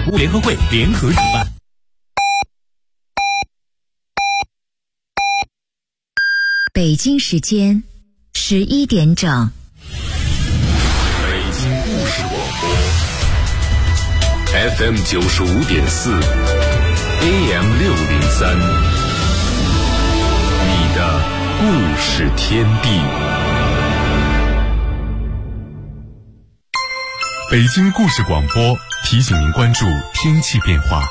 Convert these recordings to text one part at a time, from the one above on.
服务联合会联合主办。 北京时间11点整。 北京故事广播 FM 95.4 AM 603，你的故事天地。北京故事广播提醒您关注天气变化。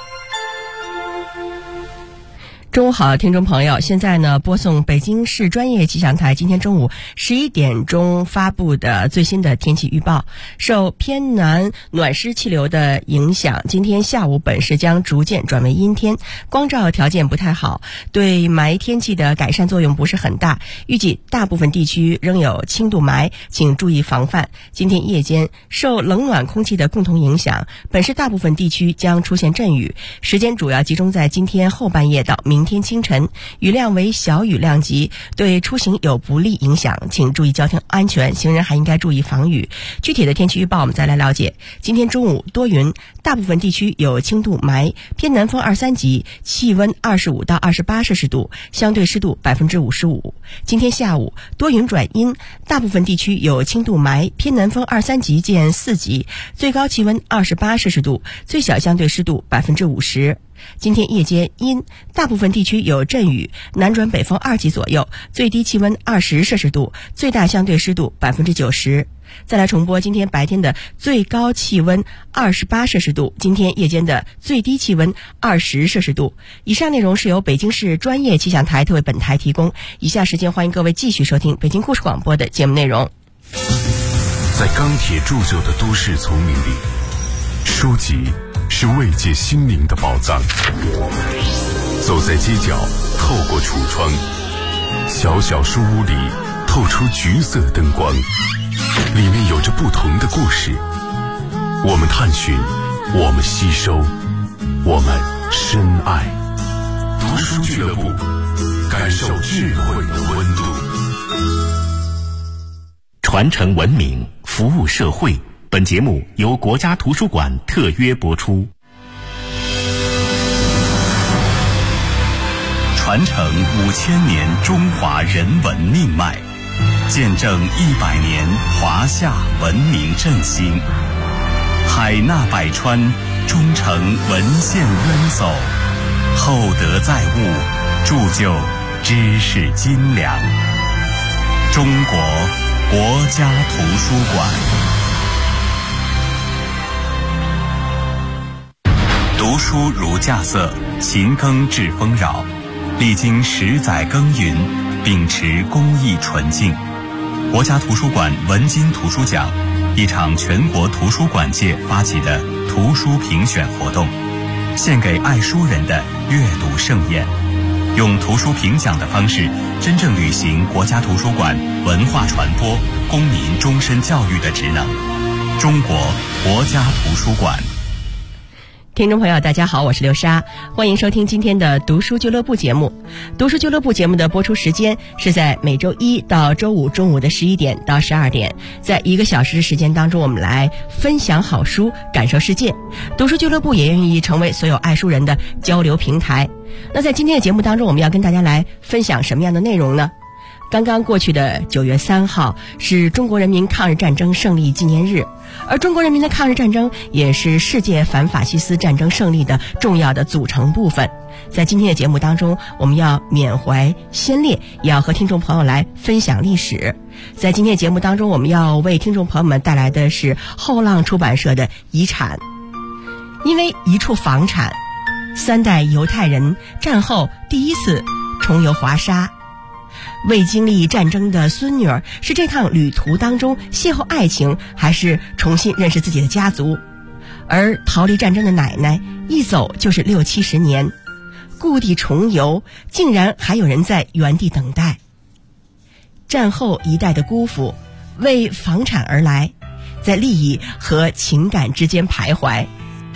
中午好，听众朋友，现在呢播送北京市专业气象台今天中午11点钟发布的最新的天气预报。受偏南暖湿气流的影响，今天下午本市将逐渐转为阴天，光照条件不太好，对霾天气的改善作用不是很大，预计大部分地区仍有轻度霾，请注意防范。今天夜间受冷暖空气的共同影响，本市大部分地区将出现阵雨，时间主要集中在今天后半夜到明天清晨，雨量为小雨量级，对出行有不利影响，请注意交通安全，行人还应该注意防雨。具体的天气预报我们再来了解。今天中午多云，大部分地区有轻度霾，偏南风2、3级，气温25到28摄氏度，相对湿度55%。今天下午多云转阴，大部分地区有轻度霾，偏南风2、3级见4级，最高气温28摄氏度，最小相对湿度50%。今天夜间阴，大部分地区有阵雨，南转北风2级左右，最低气温20摄氏度，最大相对湿度90%。再来重播今天白天的最高气温28摄氏度，今天夜间的最低气温20摄氏度。以上内容是由北京市专业气象台特为本台提供。以下时间欢迎各位继续收听北京故事广播的节目内容。 在钢铁铸就的都市丛林里，书籍是慰藉心灵的宝藏。走在街角，透过橱窗，小小书屋里透出橘色灯光，里面有着不同的故事。我们探寻，我们吸收，我们深爱。读书俱乐部，感受智慧的温度。 传承文明，服务社会。本节目由国家图书馆特约播出。 传承5000年中华人文命脉，见证100年华夏文明振兴。海纳百川，忠诚文献渊薮，厚德载物，铸就知识斤两。中国国家图书馆。读书如稼穑，勤耕致丰饶。历经10载耕耘，秉持公益纯净，国家图书馆文津图书奖，一场全国图书馆界发起的图书评选活动，献给爱书人的阅读盛宴，用图书评奖的方式，真正履行国家图书馆文化传播、公民终身教育的职能。中国国家图书馆。 听众朋友大家好，我是刘莎，欢迎收听今天的读书俱乐部节目。读书俱乐部节目的播出时间是在每周一到周五中午的11点到12点，在1个小时的时间当中，我们来分享好书，感受世界。读书俱乐部也愿意成为所有爱书人的交流平台。那在今天的节目当中，我们要跟大家来分享什么样的内容呢？刚刚过去的9月3号是中国人民抗日战争胜利纪念日，而中国人民的抗日战争也是世界反法西斯战争胜利的重要的组成部分。在今天的节目当中，我们要缅怀先烈，也要和听众朋友来分享历史。在今天的节目当中，我们要为听众朋友们带来的是后浪出版社的遗产。因为一处房产，3代犹太人战后第一次重游华沙。未经历战争的孙女儿是这趟旅途当中邂逅爱情，还是重新认识自己的家族？而逃离战争的奶奶一走就是60、70年，故地重游，竟然还有人在原地等待。战后一代的姑父为房产而来，在利益和情感之间徘徊。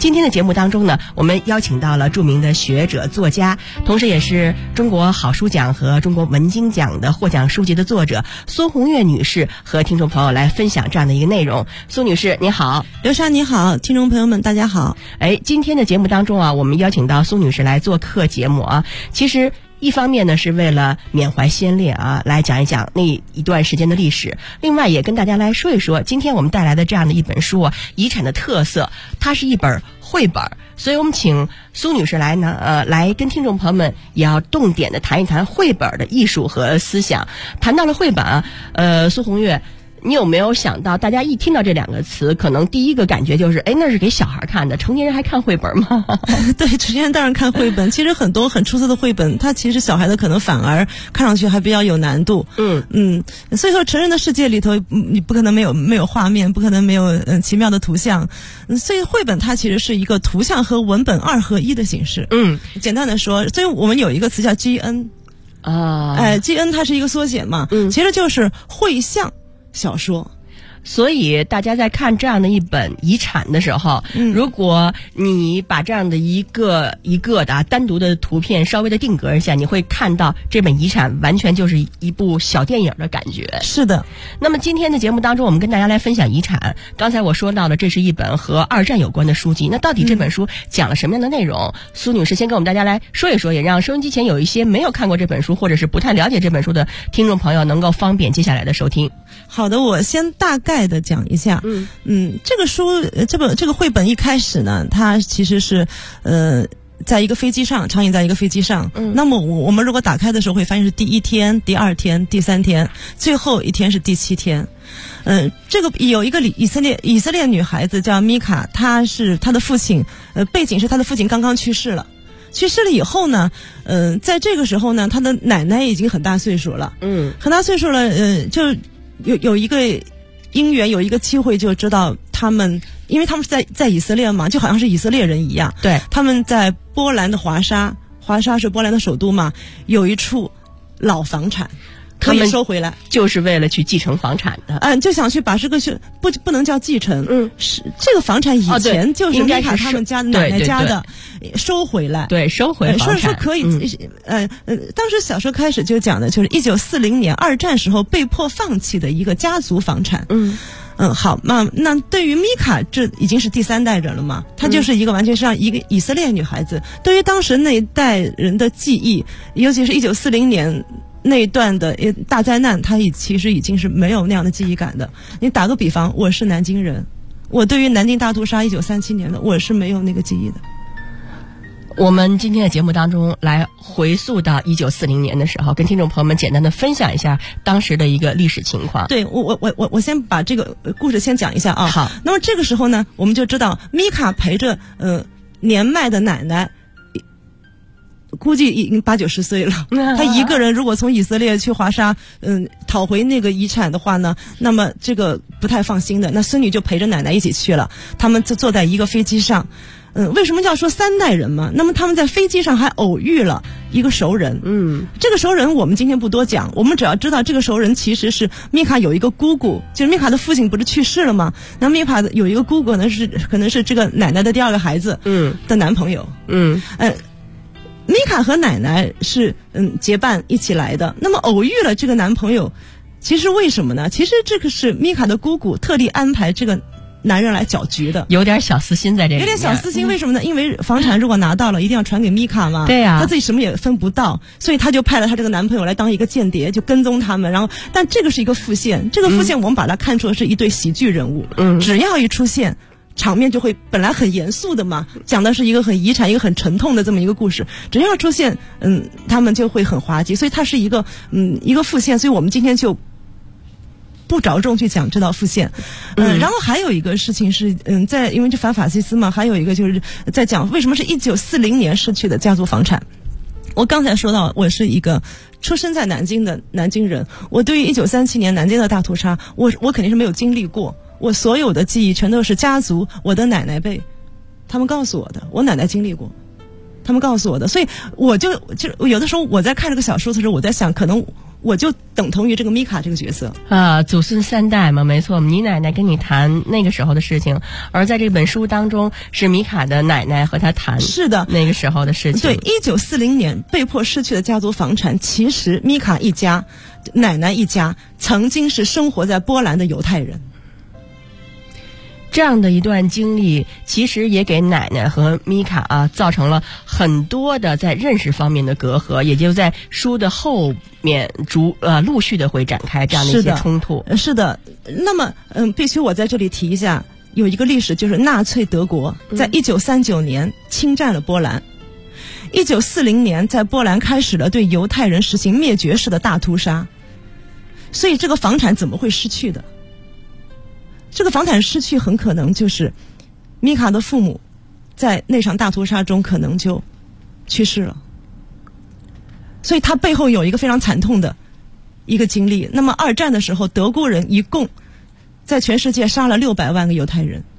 今天的节目当中呢，我们邀请到了著名的学者、作家，同时也是中国好书奖和中国文津奖的获奖书籍的作者苏红月女士，和听众朋友来分享这样的一个内容。苏女士，你好。 刘莎你好，听众朋友们大家好。 今天的节目当中啊，我们邀请到苏女士来做客节目啊，其实一方面呢是为了缅怀先烈啊，来讲一讲那一段时间的历史，另外也跟大家来说一说今天我们带来的这样的一本书啊，遗产的特色，它是一本绘本，所以我们请苏女士来呢，来跟听众朋友们也要重点的谈一谈绘本的艺术和思想。谈到了绘本啊，苏红月，你有没有想到，大家一听到这两个词，可能第一个感觉就是，那是给小孩看的，成年人还看绘本吗？ 对，成年人当然看绘本。其实很多很出色的绘本，它其实小孩的可能反而看上去还比较有难度。所以说成人的世界里头，你不可能没有画面，不可能没有奇妙的图像。所以绘本它其实是一个图像和文本2合1的形式。简单的说，所以我们有一个词叫 GN 啊，GN 它是一个缩写嘛，其实就是绘像小说。 所以大家在看这样的一本遗产的时候，如果你把这样的一个的单独的图片稍微的定格一下，你会看到这本遗产完全就是一部小电影的感觉。 是的。 那么今天的节目当中，我们跟大家来分享遗产。刚才我说到了，这是一本和2战有关的书籍。那到底这本书讲了什么样的内容？苏女士先跟我们大家来说一说，也让收音机前有一些没有看过这本书或者是不太了解这本书的听众朋友能够方便接下来的收听。 好的，我先大概的讲一下。这个书，这个绘本一开始呢，它其实是在一个飞机上，场景在一个飞机上。那么我们如果打开的时候，会发现是第1天、第2天、第3天，最后一天是第7天。这个有一个以色列女孩子叫米卡，她的父亲，背景是她的父亲刚刚去世了。去世了以后呢，在这个时候呢，她的奶奶已经很大岁数了。很大岁数了，就有一个因缘，有一个机会，就知道他们，因为他们是在以色列嘛，就好像是以色列人一样。 对， 他们在波兰的华沙是波兰的首都嘛，有一处老房产，可以收回来， 就是为了去继承房产的。 就想去把这个不能叫继承，是这个房产以前就是米卡他们家的奶奶家的，收回来， 对，收回房产。 说可以，当时小说开始就讲的就是1940年2战时候被迫放弃的一个家族房产。好，那对于米卡，这已经是第3代人了嘛，她就是一个完全是一个以色列女孩子。对于当时那一代人的记忆，尤其是1940年那一段的大灾难，他其实已经是没有那样的记忆感的。你打个比方，我是南京人，我对于南京大屠杀1937年的我是没有那个记忆的。 我们今天的节目当中来回溯到1940年的时候，跟听众朋友们简单的分享一下当时的一个历史情况。 对，我先把这个故事先讲一下啊。 好， 那么这个时候呢，我们就知道米卡陪着年迈的奶奶，估计已经8、90岁了。他一个人如果从以色列去华沙，讨回那个遗产的话呢，那么这个不太放心的。那孙女就陪着奶奶一起去了，他们就坐在一个飞机上。为什么要说3代人嘛？那么他们在飞机上还偶遇了一个熟人。这个熟人我们今天不多讲，我们只要知道这个熟人其实是米卡有一个姑姑，就是米卡的父亲不是去世了吗？那米卡有一个姑姑呢，可能是这个奶奶的第2个孩子的男朋友。米卡和奶奶是结伴一起来的，那么偶遇了这个男朋友，其实为什么呢？其实这个是米卡的姑姑特地安排这个男人来搅局的， 有点小私心在这里面。 有点小私心，为什么呢？因为房产如果拿到了，一定要传给米卡嘛。 对呀， 他自己什么也分不到，所以他就派了他这个男朋友来当一个间谍，就跟踪他们。然后，但这个是一个副线，这个副线我们把它看作是一对喜剧人物。只要一出现，场面就会本来很严肃的嘛，讲的是一个很遗产、一个很沉痛的这么一个故事。只要出现，他们就会很滑稽。所以它是一个副线。所以我们今天就不着重去讲这道副线。然后还有一个事情是，因为这反法西斯嘛，还有一个就是在讲为什么是1940年失去的家族房产。我刚才说到，我是一个出生在南京的南京人，我对于1937年南京的大屠杀，我肯定是没有经历过。我所有的记忆全都是家族，我的奶奶辈，他们告诉我的，我奶奶经历过，他们告诉我的，所以我就有的时候我在看这个小说的时候，我在想，可能我就等同于这个米卡这个角色啊，祖孙3代嘛，没错。你奶奶跟你谈那个时候的事情，而在这本书当中是米卡的奶奶和他谈是的那个时候的事情。 对，1940年被迫失去的家族房产，其实米卡一家、奶奶一家曾经是生活在波兰的犹太人。 这样的一段经历，其实也给奶奶和米卡造成了很多的在认识方面的隔阂，也就在书的后面陆续的会展开这样的一些冲突。 是的，那么必须我在这里提一下，有一个历史，就是纳粹德国在1939年侵占了波兰，1940年在波兰开始了对犹太人实行灭绝式的大屠杀，所以这个房产怎么会失去的？这个房产失去很可能就是米卡的父母在那场大屠杀中可能就去世了，所以他背后有一个非常惨痛的一个经历。那么二战的时候，德国人一共在全世界杀了600万个犹太人。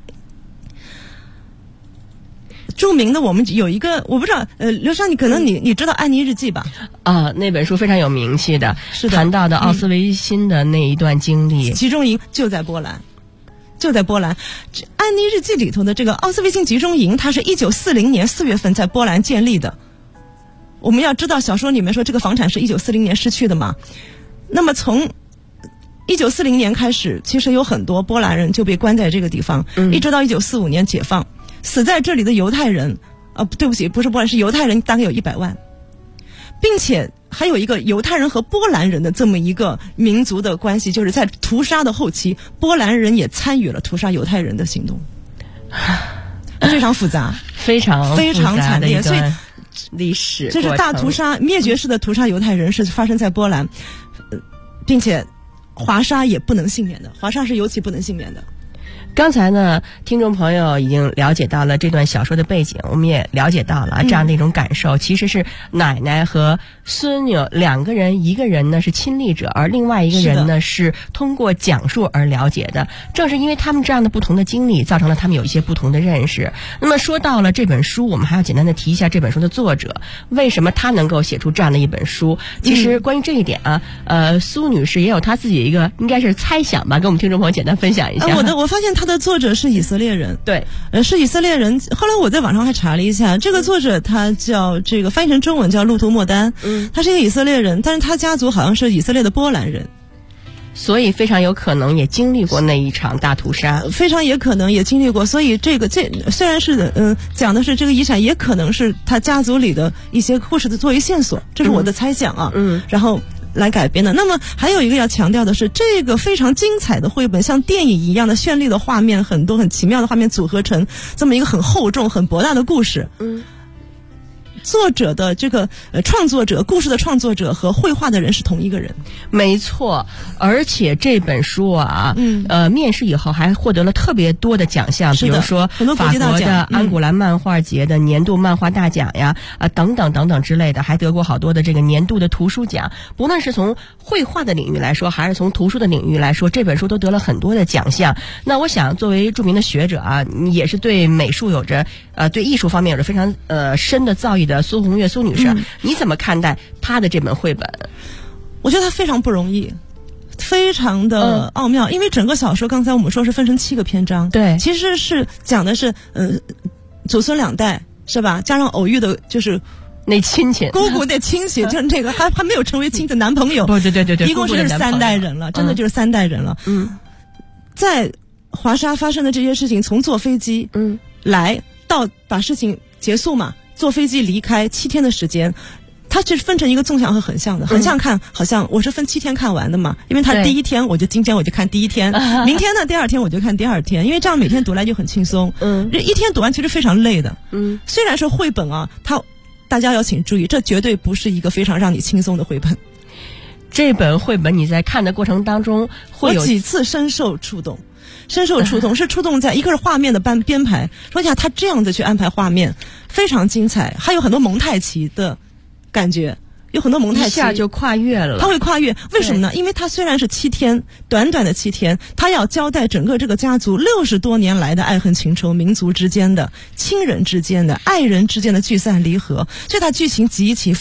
著名的我们有一个，我不知道，刘畅，你可能你知道《安妮日记》吧？ 啊，那本书非常有名气的， 是的， 谈到的奥斯维辛的那一段经历。 集中营就在波兰。安妮日记里头的这个奥斯维辛集中营，它是1940年4月份在波兰建立的。我们要知道，小说里面说这个房产是1940年失去的嘛。那么从1940年开始，其实有很多波兰人就被关在这个地方，一直到1945年解放。死在这里的犹太人，对不起，不是波兰，是犹太人，大概有100万，并且还有一个犹太人和波兰人的这么一个民族的关系，就是在屠杀的后期，波兰人也参与了屠杀犹太人的行动，非常复杂， 非常惨烈，所以历史这是大屠杀，灭绝式的屠杀犹太人是发生在波兰，并且华沙也不能幸免的，华沙是尤其不能幸免的。 刚才呢，听众朋友已经了解到了这段小说的背景，我们也了解到了这样的一种感受，其实是奶奶和孙女两个人，一个人呢是亲历者，而另外一个人呢是通过讲述而了解的。正是因为他们这样的不同的经历，造成了他们有一些不同的认识。那么说到了这本书，我们还要简单的提一下这本书的作者，为什么他能够写出这样的一本书。其实关于这一点苏女士也有她自己一个应该是猜想吧，跟我们听众朋友简单分享一下。 我发现他的作者是以色列人， 对， 是以色列人。后来我在网上还查了一下，这个作者他叫这个翻译成中文叫路图莫丹，他是一个以色列人，但是他家族好像是以色列的波兰人， 所以非常有可能也经历过那一场大屠杀， 非常也可能也经历过。所以这虽然是讲的是这个遗产，也可能是他家族里的一些故事的作为线索，这是我的猜想啊。然后来改编的。那么还有一个要强调的是，这个非常精彩的绘本，像电影一样的绚丽的画面，很多很奇妙的画面组合成这么一个很厚重、很博大的故事。作者的这个创作者，故事的创作者和绘画的人是同一个人， 没错。而且这本书面世以后还获得了特别多的奖项，比如说很多国际大奖， 法国的安古兰漫画节的年度漫画大奖呀，等等等等之类的，还得过好多的这个年度的图书奖。不论是从绘画的领域来说，还是从图书的领域来说，这本书都得了很多的奖项。那我想，作为著名的学者也是对美术有着对艺术方面有着非常深的造诣的苏红月苏女士，你怎么看待她的这本绘本？ 我觉得她非常不容易，非常的奥妙，因为整个小说刚才我们说是分成7个篇章， 对， 其实是讲的是祖孙2代是吧？加上偶遇的就是那亲戚姑姑的亲戚，就是这个还没有成为亲的男朋友， 对， 一共是3代人了，真的就是3代人了。在华沙发生的这些事情，从坐飞机来到把事情结束嘛，坐飞机离开7天的时间，它是分成一个纵向和横向的。横向看，好像我是分7天看完的嘛，因为它第一天今天我就看第一天，明天呢第二天我就看第二天，因为这样每天读来就很轻松。这一天读完其实非常累的。虽然是绘本大家要请注意，这绝对不是一个非常让你轻松的绘本。 这本绘本你在看的过程当中会有几次深受触动，是触动在一个是画面的编排，说一下他这样的去安排画面非常精彩，还有很多蒙太奇的感觉，有很多蒙太奇一下就跨越了， 他会跨越，为什么呢？因为他虽然是7天，短短的7天，他要交代整个这个家族60多年来的爱恨情仇，民族之间的、亲人之间的、爱人之间的聚散离合，所以他剧情极其复杂。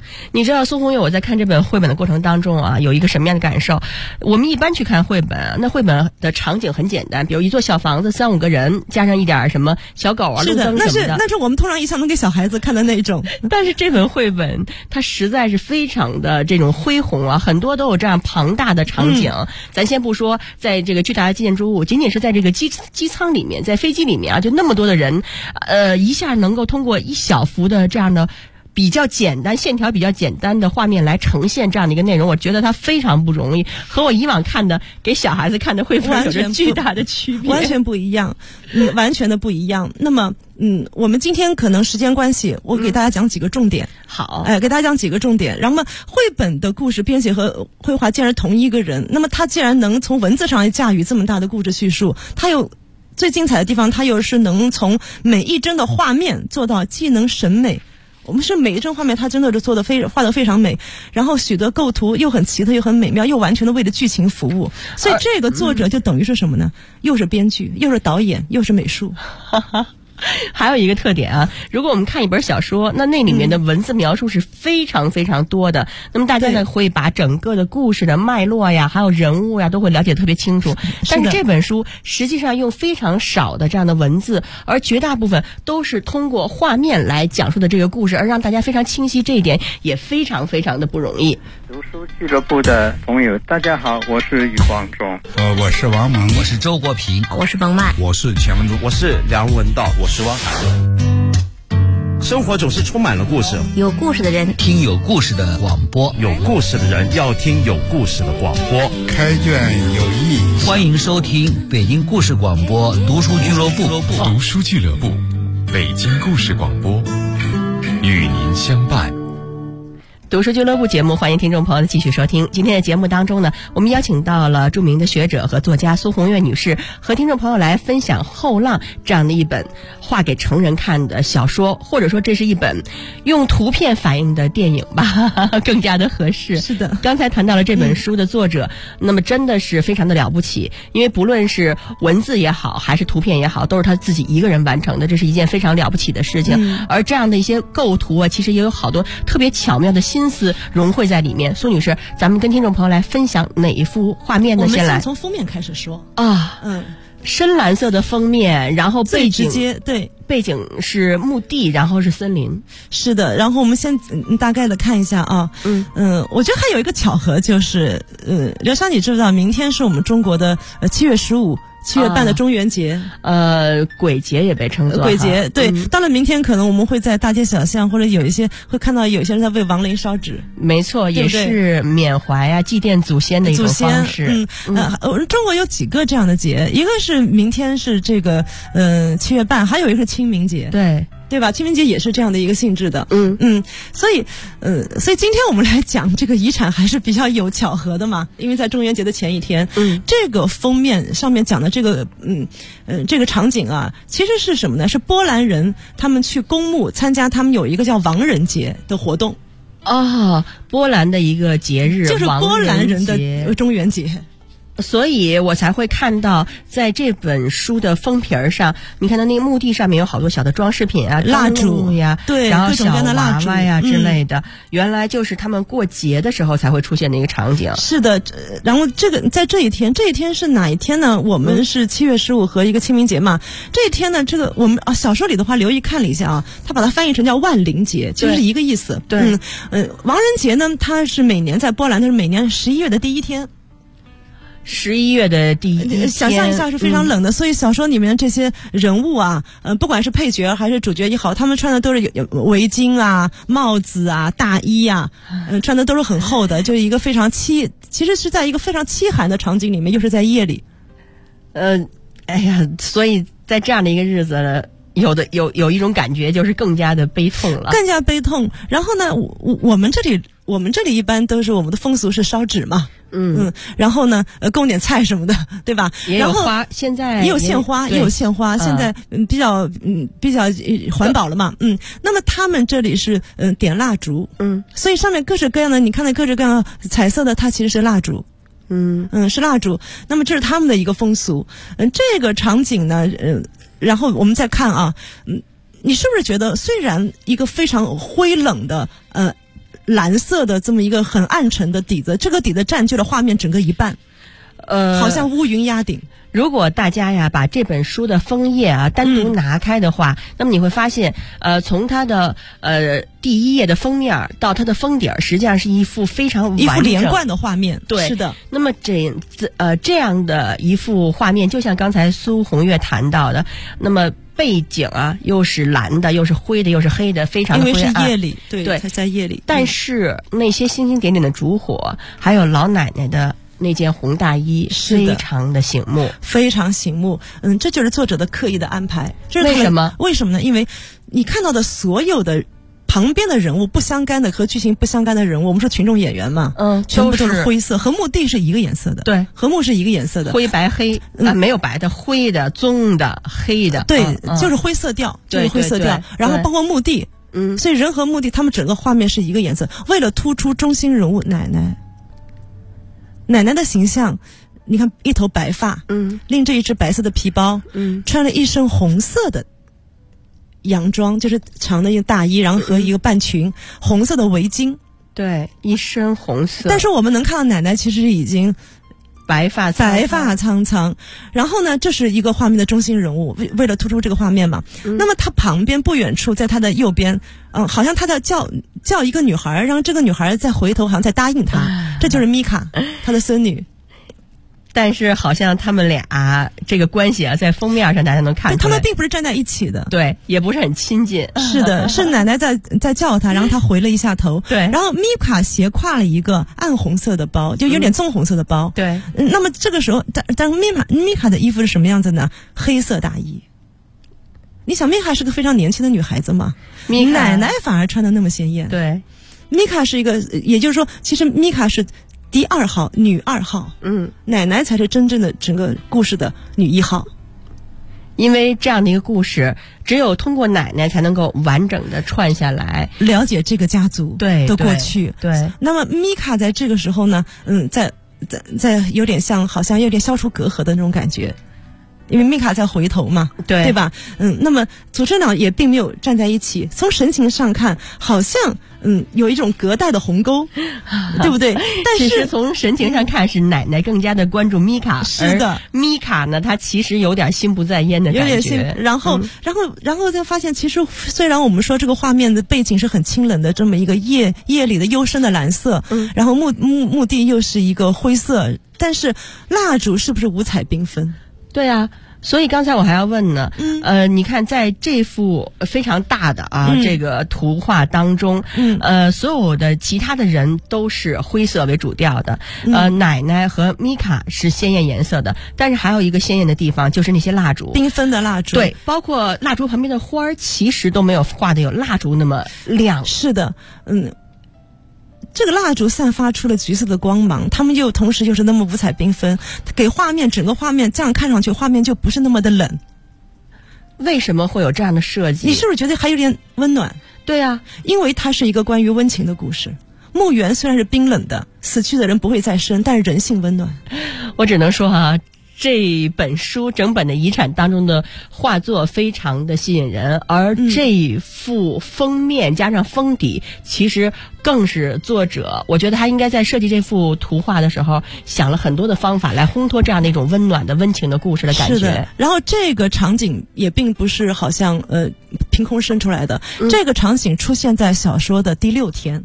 你知道苏红月我在看这本绘本的过程当中啊，有一个什么样的感受？我们一般去看绘本，那绘本的场景很简单，比如一座小房子，3-5个人，加上一点什么小狗啊、路灯什么的。 那是我们通常意义上能给小孩子看的那种。 但是这本绘本它实在是非常的这种恢宏啊，很多都有这样庞大的场景。咱先不说在这个巨大的建筑物，仅仅是在这个机舱里面，在飞机里面啊，就那么多的人，一下能够通过一小幅的这样的比较简单、线条比较简单的画面来呈现这样的一个内容，我觉得它非常不容易，和我以往看的给小孩子看的绘本有着巨大的区别， 完全不一样，完全的不一样。那么，我们今天可能时间关系，我给大家讲几个重点。 好， 给大家讲几个重点。然后，绘本的故事编写和绘画既然是同一个人，那么他既然能从文字上驾驭这么大的故事叙述，他有最精彩的地方，他又是能从每一帧的画面做到既能审美。我们是每一帧画面，它真的是画得非常美，然后许多构图又很奇特又很美妙，又完全的为了剧情服务。所以这个作者就等于是什么呢？又是编剧，又是导演，又是美术。 还有一个特点啊，如果我们看一本小说，那里面的文字描述是非常非常多的，那么大家呢会把整个的故事的脉络呀，还有人物呀，都会了解特别清楚。但是这本书实际上用非常少的这样的文字，而绝大部分都是通过画面来讲述的这个故事，而让大家非常清晰，这一点也非常非常的不容易。 读书俱乐部的朋友，大家好，我是余光中， 我是王蒙， 我是周国平， 我是冯曼， 我是钱文竹， 我是梁文道，我是汪海乐。生活总是充满了故事， 有故事的人听有故事的广播， 有故事的人要听有故事的广播。 开卷有益， 欢迎收听北京故事广播读书俱乐部。 读书俱乐部，北京故事广播，与您相伴。 读书俱乐部节目，欢迎听众朋友的继续收听。今天的节目当中呢，我们邀请到了著名的学者和作家苏红月女士，和听众朋友来分享《后浪》这样的一本画给成人看的小说，或者说这是一本用图片反映的电影吧，更加的合适。 是的， 刚才谈到了这本书的作者，那么真的是非常的了不起，因为不论是文字也好，还是图片也好，都是他自己一个人完成的，这是一件非常了不起的事情。而这样的一些构图啊，其实也有好多特别巧妙的心思融汇在里面。苏女士，咱们跟听众朋友来分享哪一幅画面呢？ 我们先从封面开始说啊。深蓝色的封面，然后背景对， 背景是墓地，然后是森林。 是的，然后我们先大概的看一下啊。我觉得还有一个巧合，就是刘湘，你知不知道明天是我们中国的7月15。7月半的中元节， 鬼节也被称作鬼节。对，到了明天，可能我们会在大街小巷，或者有一些会看到有一些人在为亡灵烧纸。 没错，也是缅怀啊、祭奠祖先的一种方式。 中国有几个这样的节，一个是明天是这个7月半，还有一个是清明节。对吧？清明节也是这样的一个性质的。所以今天我们来讲这个遗产还是比较有巧合的嘛，因为在中元节的前一天，这个封面上面讲的这个这个场景啊，其实是什么呢？是波兰人他们去公墓参加他们有一个叫亡人节的活动。 波兰的一个节日， 就是波兰人的中元节。 所以我才会看到在这本书的封皮上，你看到那个墓地上面有好多小的装饰品啊， 蜡烛呀， 对， 然后小娃娃呀之类的， 原来就是他们过节的时候才会出现的一个场景。 是的，然后这个在这一天是哪一天呢？我们是7月15和一个清明节嘛。这一天呢，这个我们小说里的话留意看了一下啊，他把它翻译成叫万灵节，其实是一个意思。 对， 亡人节呢，它是每年在波兰，它是每年11月的第一天。 11月的第一天， 想象一下是非常冷的，所以小说里面这些人物啊，不管是配角还是主角也好，他们穿的都是有围巾啊、帽子啊、大衣啊，穿的都是很厚的，就是一个非常其实是在一个非常凄寒的场景里面，又是在夜里。 所以在这样的一个日子呢，有一种感觉就是更加的悲痛了， 更加悲痛。然后呢，我们这里一般都是我们的风俗是烧纸嘛。然后呢，供点菜什么的，对吧？ 也有花，现在也有献花，现在比较环保了嘛。那么他们这里是点蜡烛，所以上面各式各样的，你看到各式各样的彩色的，它其实是蜡烛。是蜡烛。那么这是他们的一个风俗。这个场景呢，然后我们再看啊，你是不是觉得虽然一个非常灰冷的蓝色的这么一个很暗沉的底子，这个底子占据了画面整个一半，好像乌云压顶。 如果大家呀把这本书的枫叶啊单独拿开的话，那么你会发现，从它的第一页的封面到它的封底儿，实际上是一幅非常完整、 一幅连贯的画面。 对， 是的。 那么这样的一幅画面，就像刚才苏红月谈到的，那么背景啊又是蓝的，又是灰的，又是黑的，非常的灰暗。 因为是夜里，对，它在夜里。 但是那些星星点点的烛火，还有老奶奶的那件红大衣，非常的醒目， 非常醒目。这就是作者的刻意的安排。 为什么？ 为什么呢？因为你看到的所有的旁边的人物不相干的和剧情不相干的人物，我们说群众演员嘛，全部都是灰色，和墓地是一个颜色的。 对， 和墓是一个颜色的， 灰白黑没有白的，灰的、棕的、黑的。 对，就是灰色调，就是灰色调。然后包括墓地，所以人和墓地他们整个画面是一个颜色。为了突出中心人物奶奶的形象，你看一头白发，拎着一只白色的皮包，穿了一身红色的洋装，就是长的一个大衣，然后和一个半裙，红色的围巾， 对，一身红色。 但是我们能看到奶奶其实已经白发苍苍。然后呢，这是一个画面的中心人物，为了突出这个画面嘛。那么他旁边不远处，在他的右边，好像他在叫一个女孩，让这个女孩再回头，好像在答应他。这就是米卡，他的孙女。 但是好像他们俩这个关系啊，在封面上大家能看出来， 他们并不是站在一起的， 对，也不是很亲近。 是的，是奶奶在叫他，然后他回了一下头， 对， 然后米卡斜挎了一个暗红色的包，就有点棕红色的包， 对。 那么这个时候，但米卡的衣服是什么样子呢？黑色大衣。你想，米卡是个非常年轻的女孩子嘛，奶奶反而穿的那么鲜艳， 对。 米卡是一个，也就是说，其实米卡是第2号，女2号，奶奶才是真正的整个故事的女1号。 因为这样的一个故事，只有通过奶奶才能够完整的串下来， 了解这个家族的过去。 对。 那么米卡在这个时候呢，在有点像，好像有点消除隔阂的那种感觉。因为米卡在回头嘛，对吧？那么祖师俩也并没有站在一起，从神情上看，好像有一种隔代的鸿沟，对不对？但是从神情上看，是奶奶更加的关注米卡， 是的。 米卡呢，她其实有点心不在焉的感觉， 有点然后再发现，其实虽然我们说这个画面的背景是很清冷的，这么一个夜里的幽深的蓝色，然后墓地又是一个灰色，但是蜡烛是不是五彩缤纷？ 对啊，所以刚才我还要问呢，你看在这幅非常大的这个图画当中，所有的其他的人都是灰色为主调的，奶奶和米卡是鲜艳颜色的，但是还有一个鲜艳的地方就是那些蜡烛， 缤纷的蜡烛， 对，包括蜡烛旁边的花儿，其实都没有画的有蜡烛那么亮。 是的，这个蜡烛散发出了橘色的光芒，它们同时又是那么五彩缤纷，给整个画面这样看上去，画面就不是那么的冷。 为什么会有这样的设计？ 你是不是觉得还有点温暖？ 对啊， 因为它是一个关于温情的故事。墓园虽然是冰冷的，死去的人不会再生，但是人性温暖。 我只能说这本书整本的遗产当中的画作非常的吸引人，而这幅封面加上封底，其实更是作者，我觉得他应该在设计这幅图画的时候想了很多的方法来烘托这样的一种温暖的温情的故事的感觉。 是的，然后这个场景也并不是好像凭空生出来的，这个场景出现在小说的第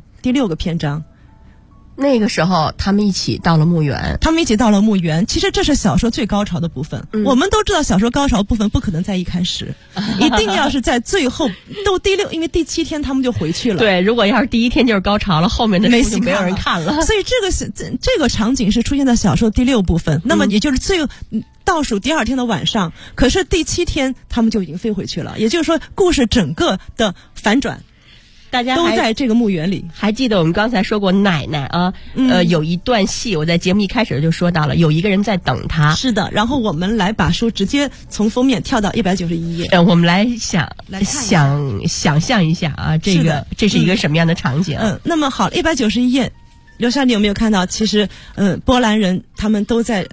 6个篇章。 那个时候他们一起到了墓园， 其实这是小说最高潮的部分。我们都知道小说高潮部分不可能在一开始，一定要是在最后都第6，因为第7天他们就回去了。 对，如果要是第1天就是高潮了，后面的书就没有人看了。 所以这个场景是出现在小说第6部分，那么也就是倒数第2天的晚上，可是第7天他们就已经飞回去了，也就是说故事整个的反转大家都在这个墓园里。 还记得我们刚才说过奶奶有一段戏，我在节目一开始就说到了，有一个人在等她。 是的，然后我们来把书直接从封面跳到191页。 我们来想象一下这是一个什么样的场景？ 那么好，191页，刘莎，你有没有看到？其实波兰人他们都在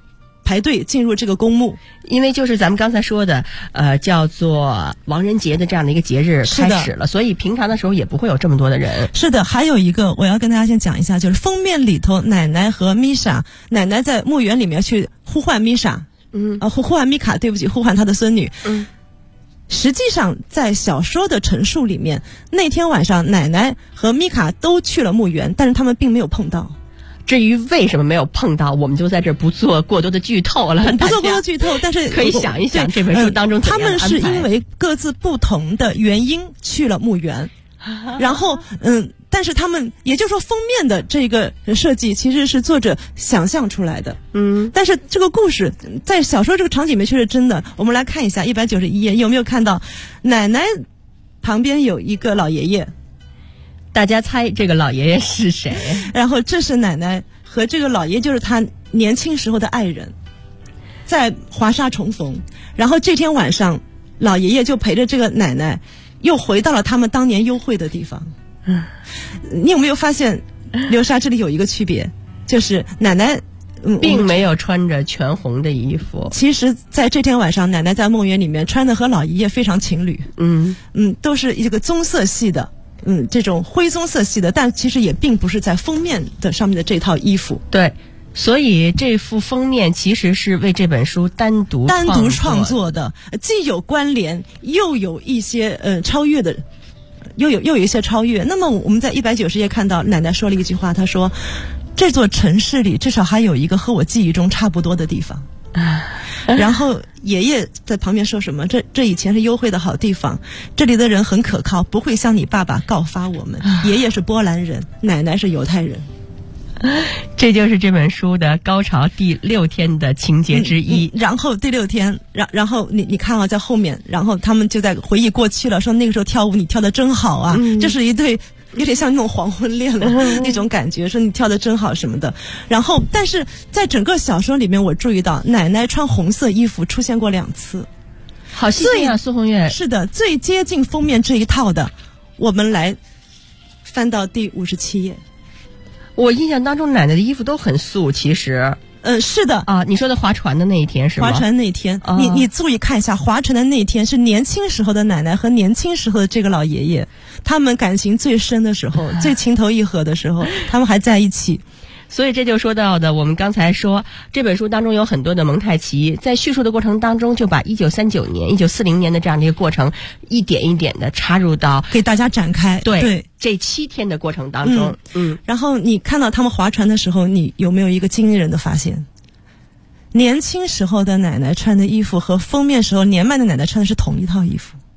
排队进入这个公墓。 因为就是咱们刚才说的，叫做亡人节的这样的一个节日开始了，所以平常的时候也不会有这么多的人。 是的，还有一个我要跟大家先讲一下，就是封面里头奶奶和米莎，奶奶在墓园里面去呼唤米莎，呼唤米卡，对不起，呼唤她的孙女。实际上在小说的陈述里面，那天晚上奶奶和米卡都去了墓园，但是他们并没有碰到。 至于为什么没有碰到，我们就在这儿不做过多的剧透了。 不做过多剧透，但是可以想一想这本书当中怎样的安排。 他们是因为各自不同的原因去了墓园，然后但是他们也就是说封面的这个设计其实是作者想象出来的。但是这个故事在小说这个场景里面却是真的。我们来看一下191页，有没有看到奶奶旁边有一个老爷爷？ 大家猜这个老爷爷是谁？ 然后这是奶奶和这个老爷就是他年轻时候的爱人，在华沙重逢。然后这天晚上，老爷爷就陪着这个奶奶又回到了他们当年幽会的地方。你有没有发现，流沙这里有一个区别，就是奶奶并没有穿着全红的衣服。 其实在这天晚上，奶奶在墓园里面穿的和老爷爷非常情侣。都是一个棕色系的。这种灰棕色系的，但其实也并不是在封面的上面的这套衣服。 对，所以这幅封面其实是为这本书单独创作的，既有关联，又有一些超越的，又有一些超越。那么我们在190页看到奶奶说了一句话，她说：“这座城市里至少还有一个和我记忆中差不多的地方。”然后爷爷在旁边说什么？这以前是幽会的好地方，这里的人很可靠，不会像你爸爸告发我们。爷爷是波兰人，奶奶是犹太人。 这就是这本书的高潮第6天的情节之一。 然后第6天，然后你看啊，在后面，然后他们就在回忆过去了，说那个时候跳舞你跳得真好啊，这是一对。有点像那种黄昏恋了那种感觉，说你跳得真好什么的。然后但是在整个小说里面，我注意到奶奶穿红色衣服出现过2次。 好细心啊，苏红月。 是的，最接近封面这一套的，我们来翻到第57页。 我印象当中奶奶的衣服都很素，其实是的啊，你说的划船的那一天是吗？ 划船那一天，你注意看一下，划船的那一天是年轻时候的奶奶和年轻时候的这个老爷爷，他们感情最深的时候，最情投意合的时候，他们还在一起。 所以这就说到的，我们刚才说这本书当中有很多的蒙太奇，在叙述的过程当中就把1939年、1940年的这样的一个过程一点一点的插入到给大家展开。对， 这7天的过程当中， 然后你看到他们划船的时候，你有没有一个惊人的发现？年轻时候的奶奶穿的衣服和封面时候年迈的奶奶穿的是同一套衣服。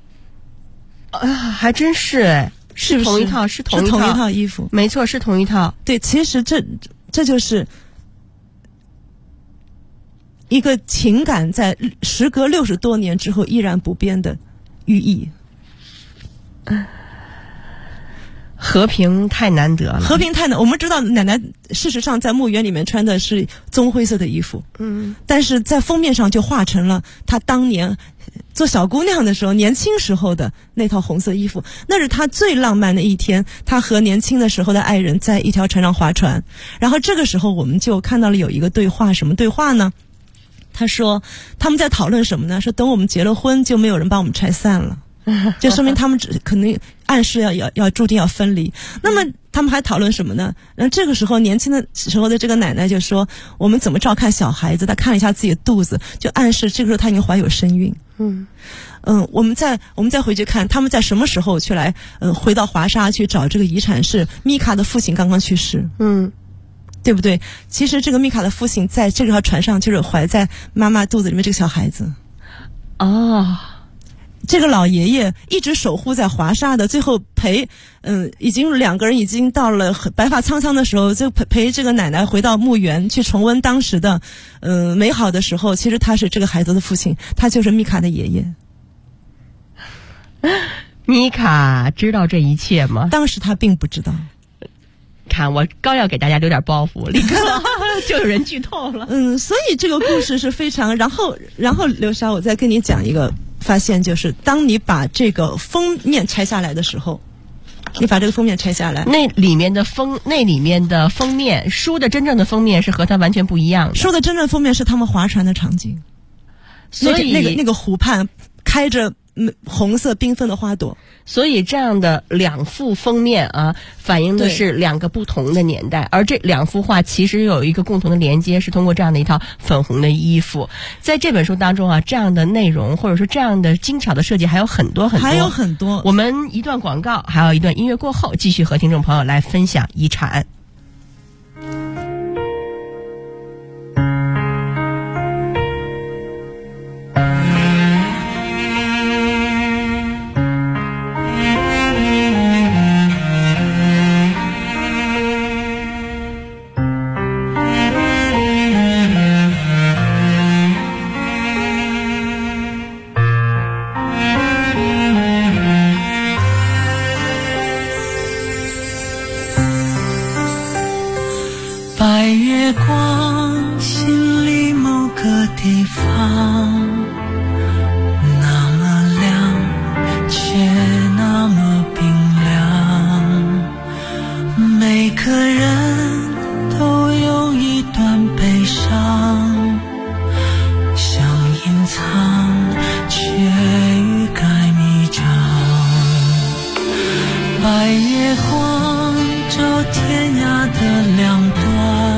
还真是是同一套，是同一套衣服， 没错，是同一套。 对，其实这就是一个情感在时隔60多年之后依然不变的寓意。 和平太难得了， 我们知道奶奶事实上在墓园里面穿的是棕灰色的衣服，但是在封面上就画成了她当年做小姑娘的时候年轻时候的那套红色衣服。那是她最浪漫的一天，她和年轻的时候的爱人在一条船上划船。然后这个时候我们就看到了有一个对话，什么对话呢？他说他们在讨论什么呢？说等我们结了婚就没有人把我们拆散了，就说明他们可能暗示要注定要分离。那么他们还讨论什么呢？这个时候年轻的时候的这个奶奶就说我们怎么照看小孩子，她看了一下自己的肚子，就暗示这个时候她已经怀有身孕。我们再回去看他们在什么时候去来回到华沙去找这个遗产，是米卡的父亲刚刚去世，对不对？其实这个米卡的父亲在这条船上就是怀在妈妈肚子里面这个小孩子。这个老爷爷一直守护在华沙的，最后已经2个人已经到了白发苍苍的时候，就陪这个奶奶回到墓园去重温当时的美好的时候。其实他是这个孩子的父亲，他就是米卡的爷爷。 米卡知道这一切吗？ 当时他并不知道。 看，我刚要给大家留点包袱，立刻就有人剧透了。 所以这个故事是非常……然后刘莎，我再跟你讲一个发现，就是当你把这个封面拆下来的时候， 你把这个封面拆下来， 那里面的封面，书的真正的封面是和它完全不一样的。 书的真正封面是他们划船的场景， 所以那个湖畔开着红色缤纷的花朵。 所以这样的两幅封面啊，反映的是两个不同的年代，而这两幅画其实有一个共同的连接，是通过这样的一套粉红的衣服。在这本书当中啊，这样的内容或者说这样的精巧的设计还有很多。我们一段广告，还有一段音乐过后，继续和听众朋友来分享遗产。 白月光，心里某个地方，那么亮，却那么冰凉。每个人都有一段悲伤，想隐藏，却欲盖弥彰。白月光照天涯的两端，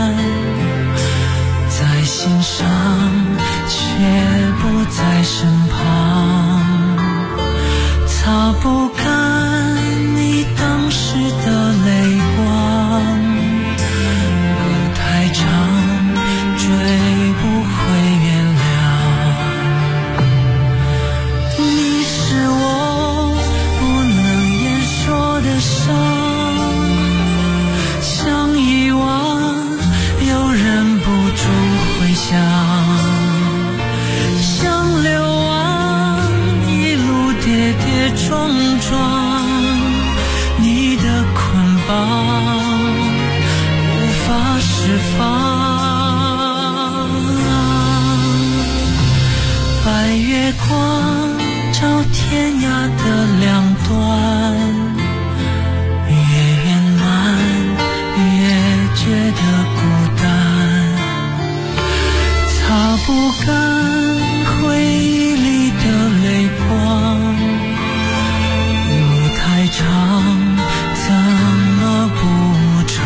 在心上却不在身旁，擦不干你当时的泪光，路太长追不回原谅。你是我不能言说的伤，想遗忘又忍不住回想，想流亡一路跌跌撞撞，你的捆绑无法释放。白月光照天涯的两端，越圆满越觉得孤单，擦不干回忆里的泪光，路太长怎么不长。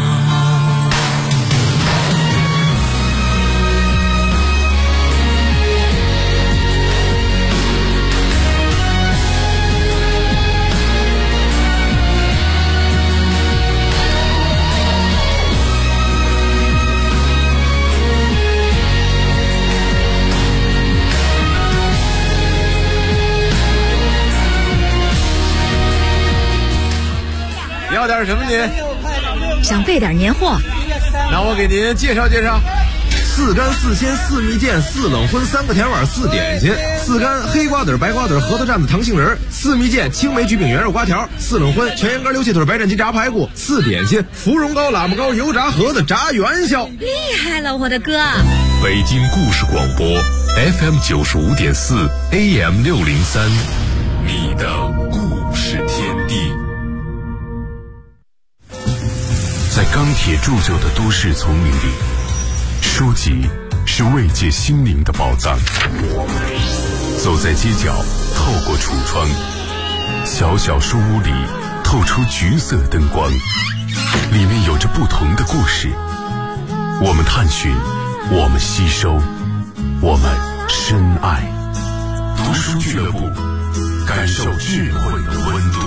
要点什么您？ 想备点年货。 那我给您介绍介绍：4干4鲜4蜜饯4冷荤3个甜碗4点心，4干黑瓜子白瓜子核桃蘸子糖杏仁，4蜜饯青梅焗饼圆肉瓜条，4冷荤全羊肝溜切腿白斩鸡炸排骨，4点心芙蓉糕喇嘛糕油炸盒子炸元宵。 厉害了，我的哥！ 北京故事广播 FM 95.4 AM 603，你的故事天地。在钢铁铸就的都市丛林里，书籍是慰藉心灵的宝藏。走在街角，透过橱窗，小小书屋里透出橘色灯光，里面有着不同的故事。我们探寻，我们吸收，我们深爱。读书俱乐部，感受智慧的温度。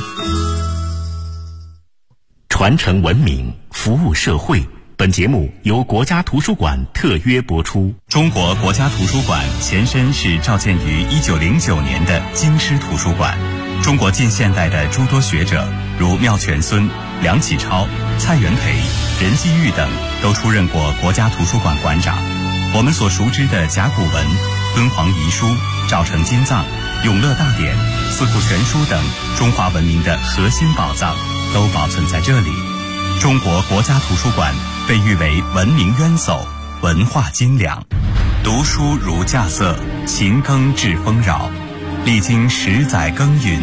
传承文明，服务社会。本节目由国家图书馆特约播出。 中国国家图书馆前身是召建于1909年的京师图书馆。中国近现代的诸多学者，如妙泉孙、梁启超、蔡元培、任继玉等，都出任过国家图书馆馆长。我们所熟知的甲骨文、敦煌遗书、赵城金藏、永乐大典、四库全书等中华文明的核心宝藏都保存在这里。中国国家图书馆被誉为文明渊薮、文化精良。读书如稼穑，勤耕致丰饶。历经10载耕耘，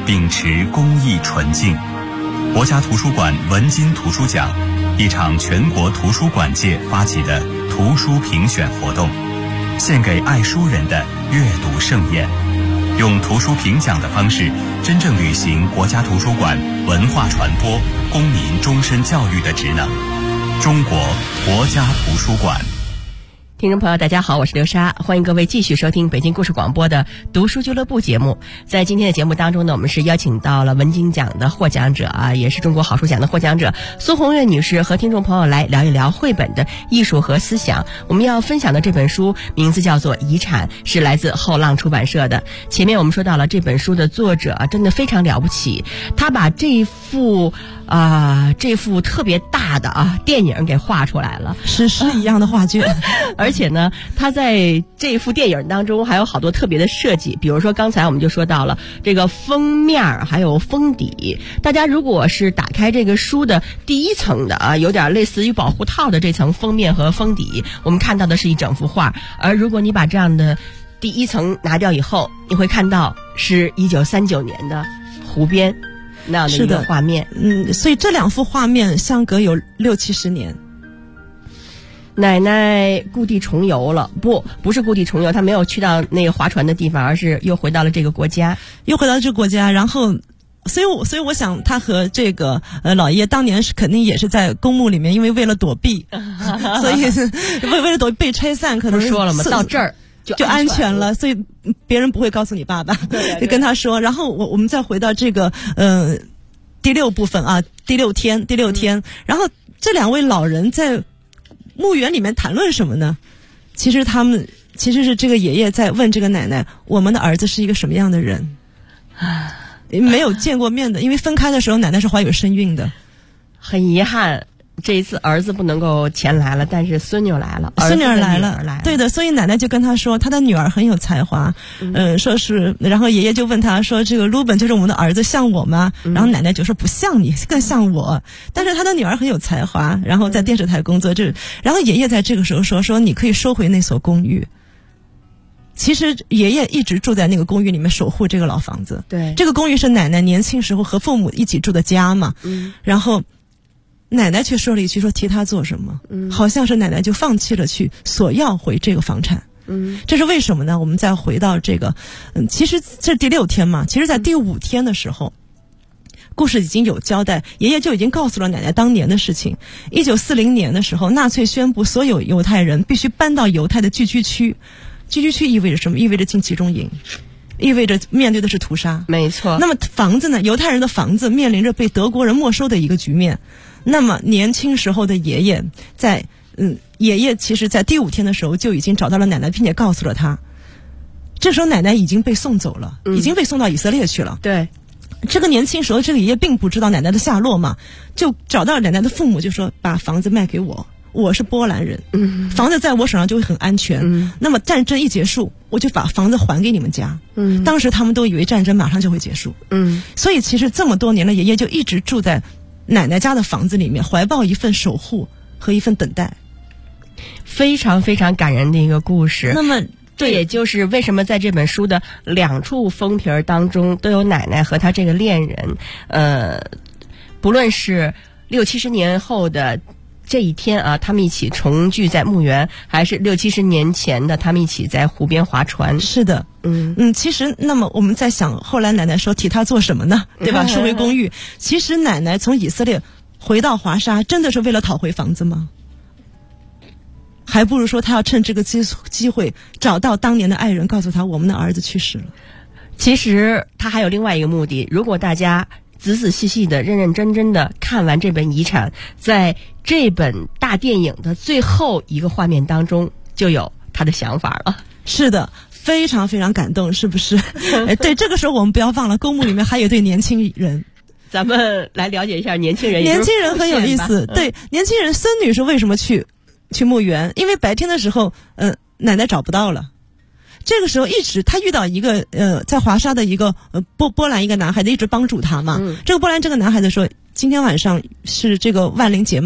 秉持公益纯净。国家图书馆文津图书奖，一场全国图书馆界发起的图书评选活动，献给爱书人的阅读盛宴。用图书评奖的方式，真正履行国家图书馆文化传播、公民终身教育的职能。中国国家图书馆。 听众朋友大家好，我是刘莎，欢迎各位继续收听北京故事广播的读书俱乐部节目。在今天的节目当中呢，我们是邀请到了文津奖的获奖者也是中国好书奖的获奖者苏红月女士，和听众朋友来聊一聊绘本的艺术和思想。我们要分享的这本书名字叫做《遗产》，是来自后浪出版社的。前面我们说到了这本书的作者真的非常了不起，他把这幅特别大的电影给画出来了， 史诗一样的画卷。 而且呢，他在这幅电影当中还有好多特别的设计，比如说刚才我们就说到了这个封面还有封底。大家如果是打开这个书的第一层的有点类似于保护套的这层封面和封底，我们看到的是一整幅画。而如果你把这样的第一层拿掉以后，你会看到是1939年的湖边那样的一个画面。 所以这两幅画面相隔有60-70年。 奶奶故地重游了，不是故地重游，她没有去到那个划船的地方，而是又回到了这个国家， 然后所以我想他和这个老爷爷当年是肯定也是在公墓里面，因为为了躲避所以为了躲避被拆散，可能不是说了吗？到这儿就安全了，所以别人不会告诉你爸爸，就跟他说。然后我们再回到这个第6部分第六天，然后这两位老人在墓园里面谈论什么呢？其实是这个爷爷在问这个奶奶，我们的儿子是一个什么样的人？没有见过面的，因为分开的时候奶奶是怀有身孕的。 很遗憾，这一次儿子不能够前来了，但是孙女来了， 孙女来了，对的。所以奶奶就跟他说，他的女儿很有才华，说是，然后爷爷就问他说，这个鲁本就是我们的儿子，像我吗？然后奶奶就说不像你，更像我。但是他的女儿很有才华，然后在电视台工作，然后爷爷在这个时候说你可以收回那所公寓。其实爷爷一直住在那个公寓里面守护这个老房子。 对， 这个公寓是奶奶年轻时候和父母一起住的家嘛。然后奶奶却说了一句，说提他做什么？好像是奶奶就放弃了去索要回这个房产。这是为什么呢？我们再回到这个，其实这是第6天嘛。其实在第5天的时候，故事已经有交代，爷爷就已经告诉了奶奶当年的事情。1940年的时候，纳粹宣布所有犹太人必须搬到犹太的聚居区。聚居区意味着什么？意味着进集中营，意味着面对的是屠杀。 没错。 那么房子呢？犹太人的房子面临着被德国人没收的一个局面。那么年轻时候的爷爷爷爷其实在第5天的时候就已经找到了奶奶，并且告诉了他。这时候奶奶已经被送走了，已经被送到以色列去了。 对。 这个年轻时候，这个爷爷并不知道奶奶的下落嘛，就找到了奶奶的父母，就说把房子卖给我。我是波兰人，房子在我手上就会很安全。那么战争一结束，我就把房子还给你们家。当时他们都以为战争马上就会结束。所以其实这么多年了，爷爷就一直住在奶奶家的房子里面，怀抱一份守护和一份等待。 非常非常感人的一个故事。 那么这也就是为什么在这本书的2处封皮当中都有奶奶和她这个恋人。不论是60-70年后的这一天他们一起重聚在墓园，还是60-70年前的他们一起在湖边划船。 是的。其实那么我们在想，后来奶奶说提他做什么呢？对吧？收回公寓。其实奶奶从以色列回到华沙，真的是为了讨回房子吗？还不如说他要趁这个机会找到当年的爱人，告诉他我们的儿子去世了。 其实他还有另外一个目的，如果大家仔仔细细的、认认真真的看完这本《遗产》，在这本大电影的最后一个画面当中，就有他的想法了。 是的，非常非常感动，是不是？对，这个时候我们不要忘了，公墓里面还有一对年轻人。 咱们来了解一下年轻人。 年轻人很有意思。对，年轻人，孙女士为什么去墓园？因为白天的时候，奶奶找不到了。这个时候他遇到一个在华沙的一个波兰一个男孩子，一直帮助他嘛。这个波兰这个男孩子说，今天晚上是这个万灵节嘛。